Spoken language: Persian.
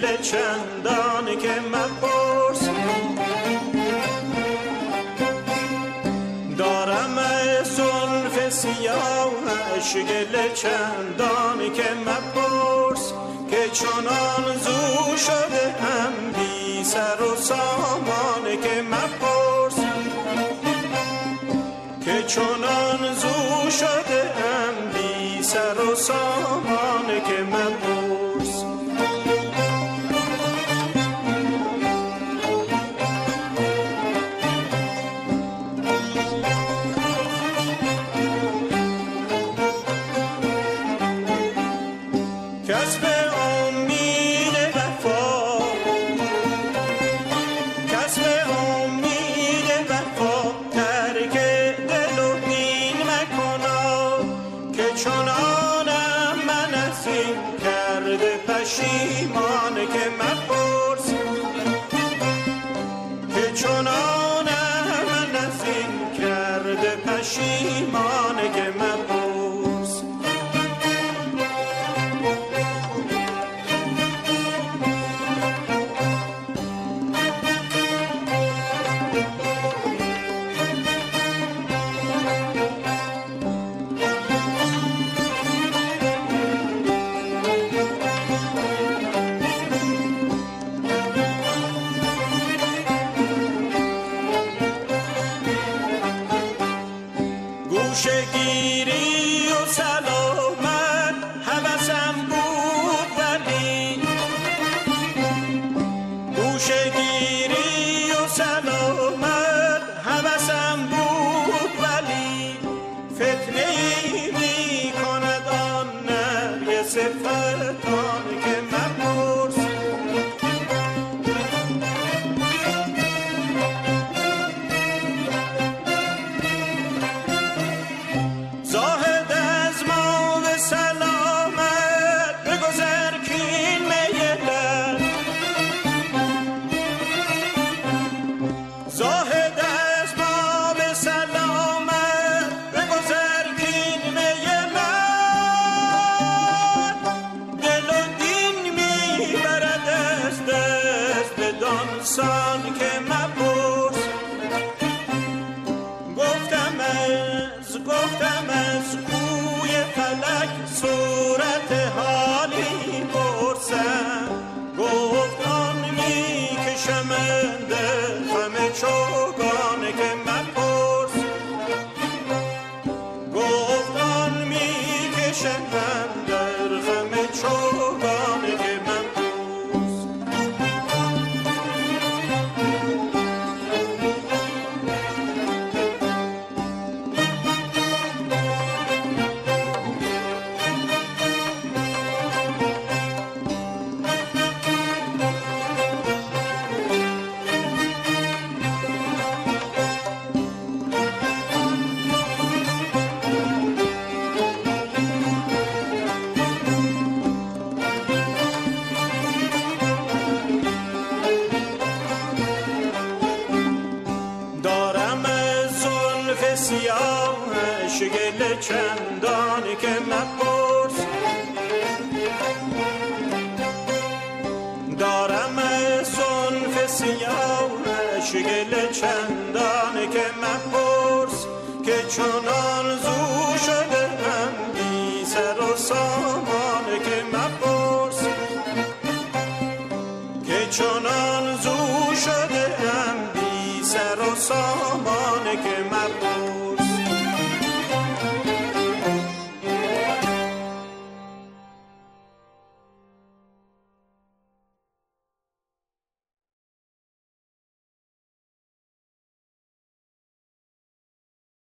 گله چندان که مپرس. دارم زلف سیاهش گله چندان که مپرس، که چنان زو شده هم بی سر و سامان که مپرس، که چنان زو شده هم بی سر و سامان که مپرس. کسب امید وفا، کسب امید وفا، ترک دل و دین مکنا، که چنانم من از این کرده پشیمان که مپرس، که چنانم من از این کرده پشیمان که مپرس. گوشه‌گیری و سلامت هوسم بود ولی، گوشه‌گیری و سلامت هوسم بود ولی، فتنه‌ای می کند آن نرگس فتان که مپرس. زاهد از ما به سلامت بگذر کین میلت، زاهد از ما به سلامت بگذر کین میلت، دل و دین میبرد از دست بدان سان که مپرس. گفتم از کوی فلک صورت حالی پرسم، گفت آن می کشم در خم چوگان که مپرس، گفت آن می کشم در خم چوگان که مپرس. سیاهش گله چندان که مپرس، دارم زلف سیاهش گله چندان که مپرس، که چنان زو شده هم بی سر و سامان که مپرس، که چنان زو شده هم بی سر و سامان که مپرس.